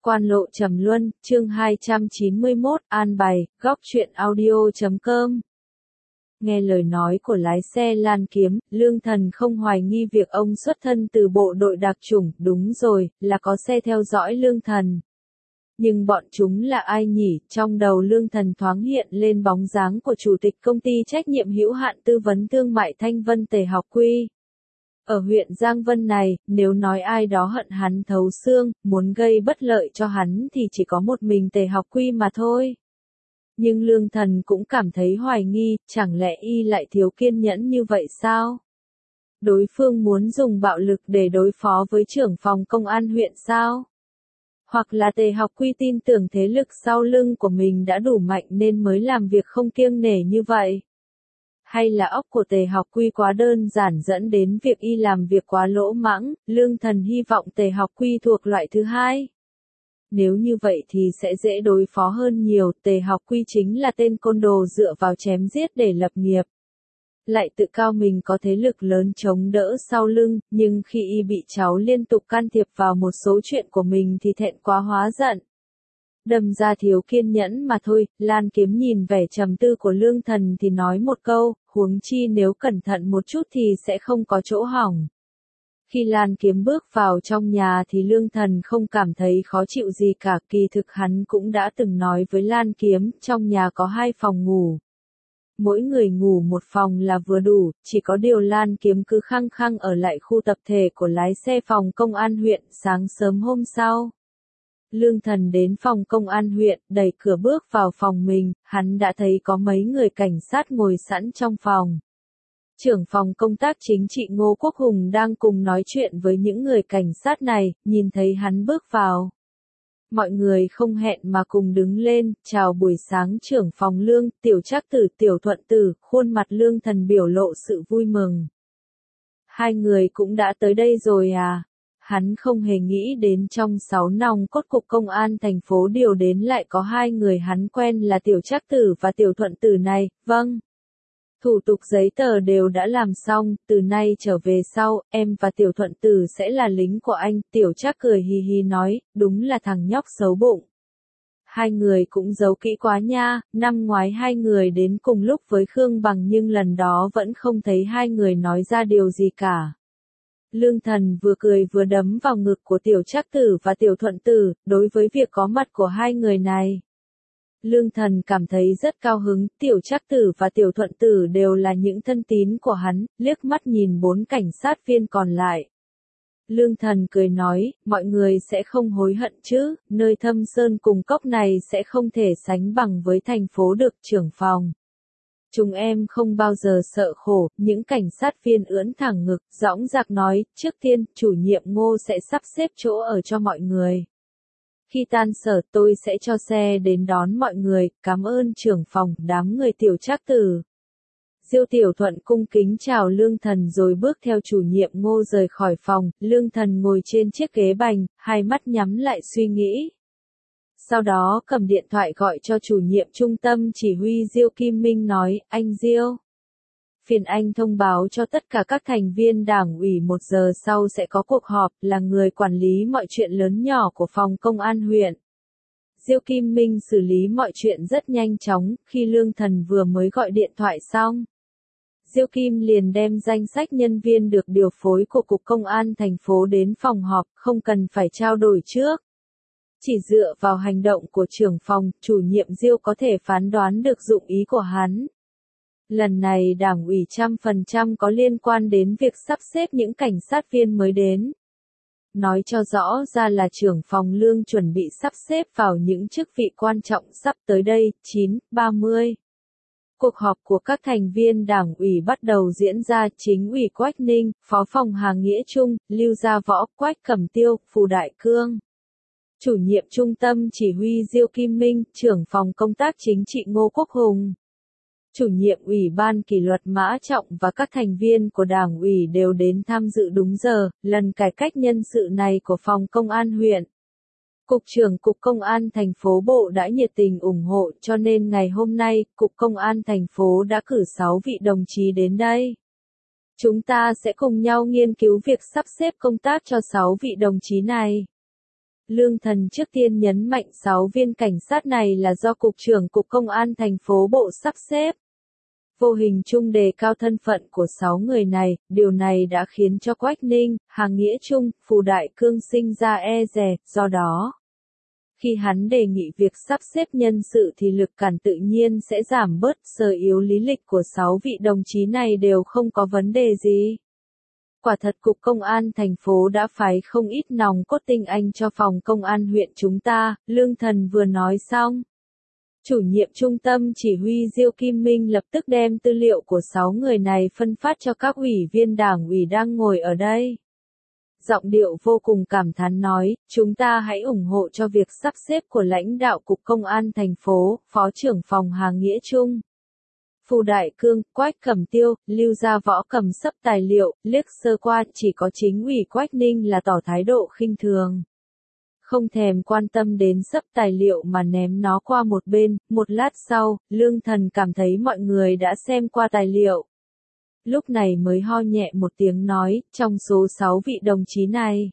Quan lộ trầm luân, chương 291, an bày, góc truyện audio.com. Nghe lời nói của lái xe Lan Kiếm, Lương Thần không hoài nghi việc ông xuất thân từ bộ đội đặc chủng, đúng rồi, là có xe theo dõi Lương Thần. Nhưng bọn chúng là ai nhỉ? Trong đầu Lương Thần thoáng hiện lên bóng dáng của chủ tịch công ty trách nhiệm hữu hạn tư vấn thương mại Thanh Vân Tề Học Quy. Ở huyện Giang Vân này, nếu nói ai đó hận hắn thấu xương, muốn gây bất lợi cho hắn thì chỉ có một mình Tề Học Quy mà thôi. Nhưng Lương Thần cũng cảm thấy hoài nghi, chẳng lẽ y lại thiếu kiên nhẫn như vậy sao? Đối phương muốn dùng bạo lực để đối phó với trưởng phòng công an huyện sao? Hoặc là Tề Học Quy tin tưởng thế lực sau lưng của mình đã đủ mạnh nên mới làm việc không kiêng nể như vậy? Hay là óc của Tề Học Quy quá đơn giản dẫn đến việc y làm việc quá lỗ mãng? Lương Thần hy vọng Tề Học Quy thuộc loại thứ hai. Nếu như vậy thì sẽ dễ đối phó hơn nhiều. Tề Học Quy chính là tên côn đồ dựa vào chém giết để lập nghiệp. Lại tự cao mình có thế lực lớn chống đỡ sau lưng, nhưng khi y bị cháu liên tục can thiệp vào một số chuyện của mình thì thẹn quá hóa giận. Đâm ra thiếu kiên nhẫn mà thôi. Lan Kiếm nhìn vẻ trầm tư của Lương Thần thì nói một câu, huống chi nếu cẩn thận một chút thì sẽ không có chỗ hỏng. Khi Lan Kiếm bước vào trong nhà thì Lương Thần không cảm thấy khó chịu gì cả, kỳ thực hắn cũng đã từng nói với Lan Kiếm, trong nhà có 2 phòng ngủ. Mỗi người ngủ một phòng là vừa đủ, chỉ có điều Lan Kiếm cứ khăng khăng ở lại khu tập thể của lái xe phòng công an huyện. Sáng sớm hôm sau, Lương Thần đến phòng công an huyện, đẩy cửa bước vào phòng mình, hắn đã thấy có mấy người cảnh sát ngồi sẵn trong phòng. Trưởng phòng công tác chính trị Ngô Quốc Hùng đang cùng nói chuyện với những người cảnh sát này, nhìn thấy hắn bước vào. Mọi người không hẹn mà cùng đứng lên, chào buổi sáng trưởng phòng Lương, Tiểu Trác Tử, Tiểu Thuận Tử, khuôn mặt Lương Thần biểu lộ sự vui mừng. Hai người cũng đã tới đây rồi à? Hắn không hề nghĩ đến trong 6 nòng cốt cục công an thành phố điều đến lại có 2 người hắn quen là Tiểu Trác Tử và Tiểu Thuận Tử này. Vâng. Thủ tục giấy tờ đều đã làm xong, từ nay trở về sau, em và Tiểu Thuận Tử sẽ là lính của anh. Tiểu Trác cười hì hì nói, đúng là thằng nhóc xấu bụng. Hai người cũng giấu kỹ quá nha, năm ngoái 2 người đến cùng lúc với Khương Bằng nhưng lần đó vẫn không thấy 2 người nói ra điều gì cả. Lương Thần vừa cười vừa đấm vào ngực của Tiểu Trác Tử và Tiểu Thuận Tử, đối với việc có mặt của 2 người này. Lương Thần cảm thấy rất cao hứng, Tiểu Trác Tử và Tiểu Thuận Tử đều là những thân tín của hắn, liếc mắt nhìn 4 cảnh sát viên còn lại. Lương Thần cười nói, mọi người sẽ không hối hận chứ, nơi Thâm Sơn cùng cốc này sẽ không thể sánh bằng với thành phố được. Trưởng phòng. Chúng em không bao giờ sợ khổ, những cảnh sát viên ưỡn thẳng ngực, dõng dạc nói, trước tiên, chủ nhiệm Ngô sẽ sắp xếp chỗ ở cho mọi người. Khi tan sở tôi sẽ cho xe đến đón mọi người, cảm ơn trưởng phòng. Đám người Tiểu Trác Tử, Diêu Tiểu Thuận cung kính chào Lương Thần rồi bước theo chủ nhiệm Ngô rời khỏi phòng. Lương Thần ngồi trên chiếc ghế bành, hai mắt nhắm lại suy nghĩ. Sau đó cầm điện thoại gọi cho chủ nhiệm trung tâm chỉ huy Diêu Kim Minh nói, anh Diêu, phiền anh thông báo cho tất cả các thành viên đảng ủy 1 giờ sau sẽ có cuộc họp, là người quản lý mọi chuyện lớn nhỏ của phòng công an huyện. Diêu Kim Minh xử lý mọi chuyện rất nhanh chóng, khi Lương Thần vừa mới gọi điện thoại xong. Diêu Kim liền đem danh sách nhân viên được điều phối của Cục Công an thành phố đến phòng họp, không cần phải trao đổi trước. Chỉ dựa vào hành động của trưởng phòng, chủ nhiệm Diêu có thể phán đoán được dụng ý của hắn. Lần này đảng ủy 100% có liên quan đến việc sắp xếp những cảnh sát viên mới đến. Nói cho rõ ra là trưởng phòng Lương chuẩn bị sắp xếp vào những chức vị quan trọng sắp tới đây. 9:30. Cuộc họp của các thành viên đảng ủy bắt đầu diễn ra. Chính ủy Quách Ninh, Phó phòng Hà Nghĩa Trung, Lưu Gia Võ, Quách Cẩm Tiêu, Phù Đại Cương. Chủ nhiệm trung tâm chỉ huy Diêu Kim Minh, trưởng phòng công tác chính trị Ngô Quốc Hùng. Chủ nhiệm ủy ban kỷ luật Mã Trọng và các thành viên của đảng ủy đều đến tham dự đúng giờ, lần cải cách nhân sự này của phòng công an huyện. Cục trưởng Cục Công an thành phố Bộ đã nhiệt tình ủng hộ cho nên ngày hôm nay, Cục Công an thành phố đã cử 6 vị đồng chí đến đây. Chúng ta sẽ cùng nhau nghiên cứu việc sắp xếp công tác cho 6 vị đồng chí này. Lương Thần trước tiên nhấn mạnh 6 viên cảnh sát này là do Cục trưởng Cục Công an thành phố Bộ sắp xếp. Vô hình chung đề cao thân phận của 6 người này, điều này đã khiến cho Quách Ninh, Hà Nghĩa Trung, Phù Đại Cương sinh ra e dè, do đó, khi hắn đề nghị việc sắp xếp nhân sự thì lực cản tự nhiên sẽ giảm bớt, sở yếu lý lịch của 6 vị đồng chí này đều không có vấn đề gì. Quả thật Cục Công an thành phố đã phái không ít nòng cốt tinh anh cho phòng công an huyện chúng ta, Lương Thần vừa nói xong. Chủ nhiệm trung tâm chỉ huy Diêu Kim Minh lập tức đem tư liệu của 6 người này phân phát cho các ủy viên đảng ủy đang ngồi ở đây. Giọng điệu vô cùng cảm thán nói, chúng ta hãy ủng hộ cho việc sắp xếp của lãnh đạo Cục Công an thành phố, Phó trưởng phòng Hà Nghĩa Trung. Phù Đại Cương, Quách Cẩm Tiêu, Lưu Gia Võ cầm sấp tài liệu, liếc sơ qua, chỉ có chính ủy Quách Ninh là tỏ thái độ khinh thường. Không thèm quan tâm đến sấp tài liệu mà ném nó qua một bên, một lát sau, Lương Thần cảm thấy mọi người đã xem qua tài liệu. Lúc này mới ho nhẹ một tiếng nói, trong số 6 vị đồng chí này,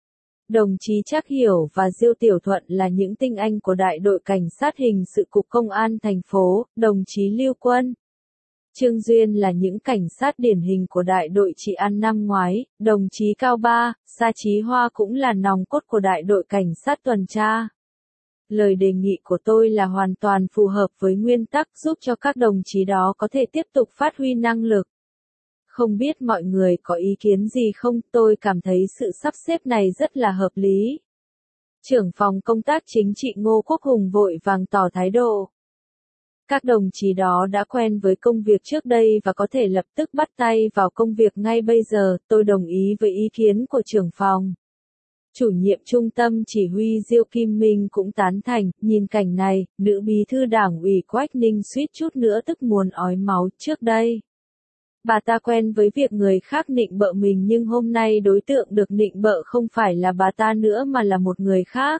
đồng chí Trác Hiểu và Diêu Tiểu Thuận là những tinh anh của đại đội cảnh sát hình sự Cục Công an thành phố, đồng chí Lưu Quân, Trương Duyên là những cảnh sát điển hình của đại đội trị an năm ngoái, đồng chí Cao Ba, Sa Chí Hoa cũng là nòng cốt của đại đội cảnh sát tuần tra. Lời đề nghị của tôi là hoàn toàn phù hợp với nguyên tắc giúp cho các đồng chí đó có thể tiếp tục phát huy năng lực. Không biết mọi người có ý kiến gì không, tôi cảm thấy sự sắp xếp này rất là hợp lý. Trưởng phòng công tác chính trị Ngô Quốc Hùng vội vàng tỏ thái độ. Các đồng chí đó đã quen với công việc trước đây và có thể lập tức bắt tay vào công việc ngay bây giờ, tôi đồng ý với ý kiến của trưởng phòng. Chủ nhiệm trung tâm chỉ huy Diêu Kim Minh cũng tán thành, nhìn cảnh này, nữ bí thư đảng ủy Quách Ninh suýt chút nữa tức muốn ói máu trước đây. Bà ta quen với việc người khác nịnh bợ mình nhưng hôm nay đối tượng được nịnh bợ không phải là bà ta nữa mà là một người khác.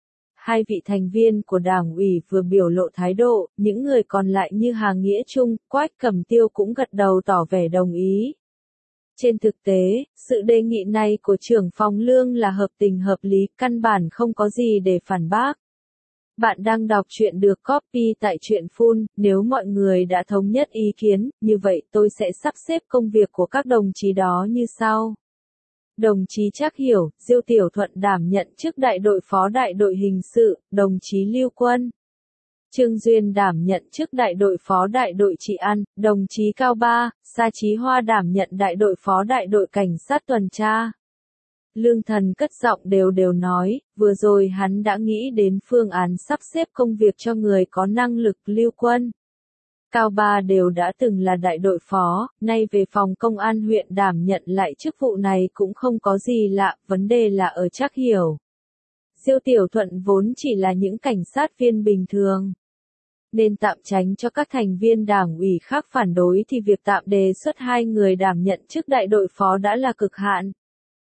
Hai vị thành viên của đảng ủy vừa biểu lộ thái độ, những người còn lại như Hà Nghĩa Trung, Quách Cẩm Tiêu cũng gật đầu tỏ vẻ đồng ý. Trên thực tế, sự đề nghị này của trưởng phòng Lương là hợp tình hợp lý, căn bản không có gì để phản bác. Bạn đang đọc truyện được copy tại truyện Full, nếu mọi người đã thống nhất ý kiến, như vậy tôi sẽ sắp xếp công việc của các đồng chí đó như sau. Đồng chí Trác Hiểu, Diêu Tiểu Thuận đảm nhận chức đại đội phó đại đội hình sự, đồng chí Lưu Quân. Trương Duyên đảm nhận chức đại đội phó đại đội trị an, đồng chí Cao Ba, Sa Chí Hoa đảm nhận đại đội phó đại đội cảnh sát tuần tra. Lương Thần cất giọng đều đều nói, vừa rồi hắn đã nghĩ đến phương án sắp xếp công việc cho người có năng lực. Lưu Quân, Cao Ba đều đã từng là đại đội phó, nay về phòng công an huyện đảm nhận lại chức vụ này cũng không có gì lạ, vấn đề là ở Trác Hiểu. Diêu Tiểu Thuận vốn chỉ là những cảnh sát viên bình thường. Nên tạm tránh cho các thành viên đảng ủy khác phản đối thì việc tạm đề xuất hai người đảm nhận chức đại đội phó đã là cực hạn.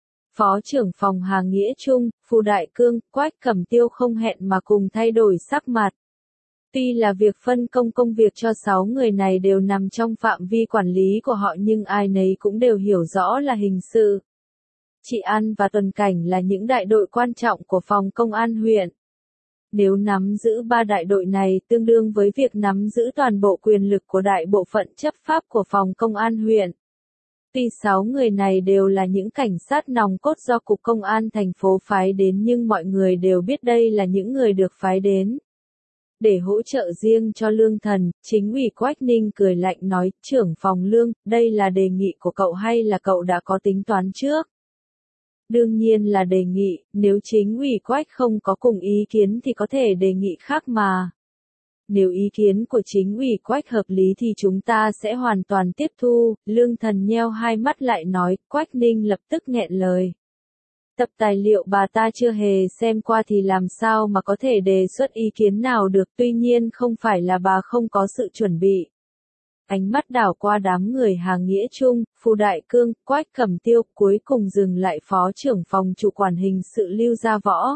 Phó trưởng phòng Hà Nghĩa Trung, Phù Đại Cương, Quách Cẩm Tiêu không hẹn mà cùng thay đổi sắc mặt. Tuy là việc phân công công việc cho 6 người này đều nằm trong phạm vi quản lý của họ nhưng ai nấy cũng đều hiểu rõ là hình sự, trị an và tuần cảnh là những đại đội quan trọng của phòng công an huyện. Nếu nắm giữ 3 đại đội này tương đương với việc nắm giữ toàn bộ quyền lực của đại bộ phận chấp pháp của phòng công an huyện. Tuy 6 người này đều là những cảnh sát nòng cốt do Cục Công an thành phố phái đến nhưng mọi người đều biết đây là những người được phái đến để hỗ trợ riêng cho Lương Thần. Chính ủy Quách Ninh cười lạnh nói, trưởng phòng Lương, đây là đề nghị của cậu hay là cậu đã có tính toán trước? Đương nhiên là đề nghị, nếu chính ủy Quách không có cùng ý kiến thì có thể đề nghị khác mà. Nếu ý kiến của chính ủy Quách hợp lý thì chúng ta sẽ hoàn toàn tiếp thu. Lương Thần nheo hai mắt lại nói, Quách Ninh lập tức nghẹn lời. Tập tài liệu bà ta chưa hề xem qua thì làm sao mà có thể đề xuất ý kiến nào được, tuy nhiên không phải là bà không có sự chuẩn bị. Ánh mắt đảo qua đám người Hà Nghĩa Trung, Phù Đại Cương, Quách Cẩm Tiêu, cuối cùng dừng lại phó trưởng phòng chủ quản hình sự Lưu Gia Võ.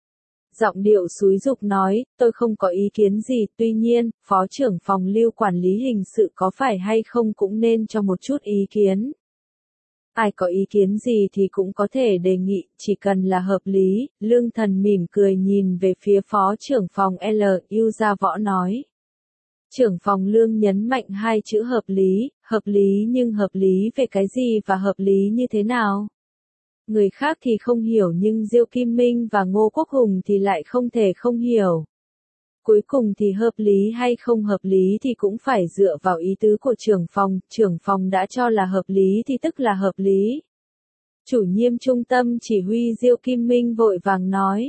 Giọng điệu xúi giục nói, tôi không có ý kiến gì, tuy nhiên, phó trưởng phòng Lưu quản lý hình sự có phải hay không cũng nên cho một chút ý kiến. Ai có ý kiến gì thì cũng có thể đề nghị, chỉ cần là hợp lý. Lương Thần mỉm cười nhìn về phía phó trưởng phòng LU Gia Võ nói. Trưởng phòng Lương nhấn mạnh hai chữ hợp lý nhưng hợp lý về cái gì và hợp lý như thế nào? Người khác thì không hiểu nhưng Diêu Kim Minh và Ngô Quốc Hùng thì lại không thể không hiểu. Cuối cùng thì hợp lý hay không hợp lý thì cũng phải dựa vào ý tứ của trưởng phòng đã cho là hợp lý thì tức là hợp lý. Chủ nhiệm trung tâm chỉ huy Diêu Kim Minh vội vàng nói.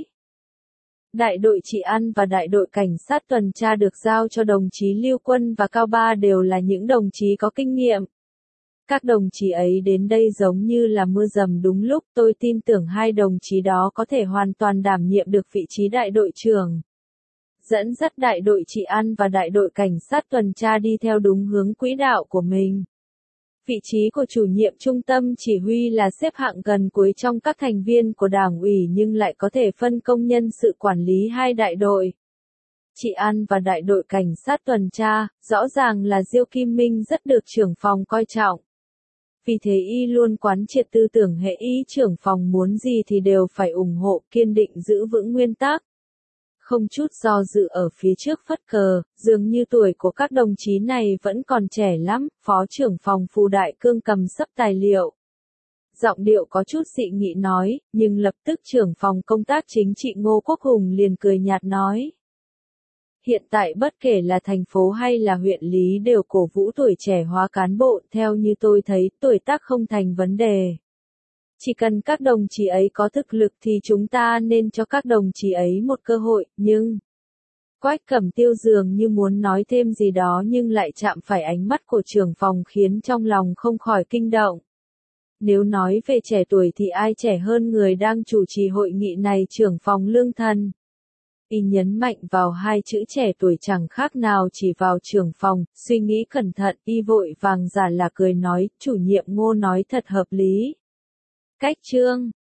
Đại đội trị an và đại đội cảnh sát tuần tra được giao cho đồng chí Lưu Quân và Cao Ba đều là những đồng chí có kinh nghiệm. Các đồng chí ấy đến đây giống như là mưa dầm đúng lúc, tôi tin tưởng hai đồng chí đó có thể hoàn toàn đảm nhiệm được vị trí đại đội trưởng. Dẫn dắt đại đội trị an và đại đội cảnh sát tuần tra đi theo đúng hướng quỹ đạo của mình. Vị trí của chủ nhiệm trung tâm chỉ huy là xếp hạng gần cuối trong các thành viên của đảng ủy nhưng lại có thể phân công nhân sự quản lý hai đại đội. Trị an và đại đội cảnh sát tuần tra, rõ ràng là Diêu Kim Minh rất được trưởng phòng coi trọng. Vì thế y luôn quán triệt tư tưởng hệ ý trưởng phòng muốn gì thì đều phải ủng hộ, kiên định giữ vững nguyên tắc. Không chút do dự ở phía trước phất cờ, dường như tuổi của các đồng chí này vẫn còn trẻ lắm, phó trưởng phòng Phù Đại Cương cầm sấp tài liệu. Giọng điệu có chút dị nghị nói, nhưng lập tức trưởng phòng công tác chính trị Ngô Quốc Hùng liền cười nhạt nói. Hiện tại bất kể là thành phố hay là huyện lý đều cổ vũ tuổi trẻ hóa cán bộ, theo như tôi thấy, tuổi tác không thành vấn đề. Chỉ cần các đồng chí ấy có thực lực thì chúng ta nên cho các đồng chí ấy một cơ hội, nhưng... Quách Cẩm Tiêu dường như muốn nói thêm gì đó nhưng lại chạm phải ánh mắt của trưởng phòng khiến trong lòng không khỏi kinh động. Nếu nói về trẻ tuổi thì ai trẻ hơn người đang chủ trì hội nghị này trưởng phòng Lương Thần. Y nhấn mạnh vào hai chữ trẻ tuổi chẳng khác nào chỉ vào trưởng phòng, suy nghĩ cẩn thận, y vội vàng giả là cười nói, chủ nhiệm Ngô nói thật hợp lý. Cách chương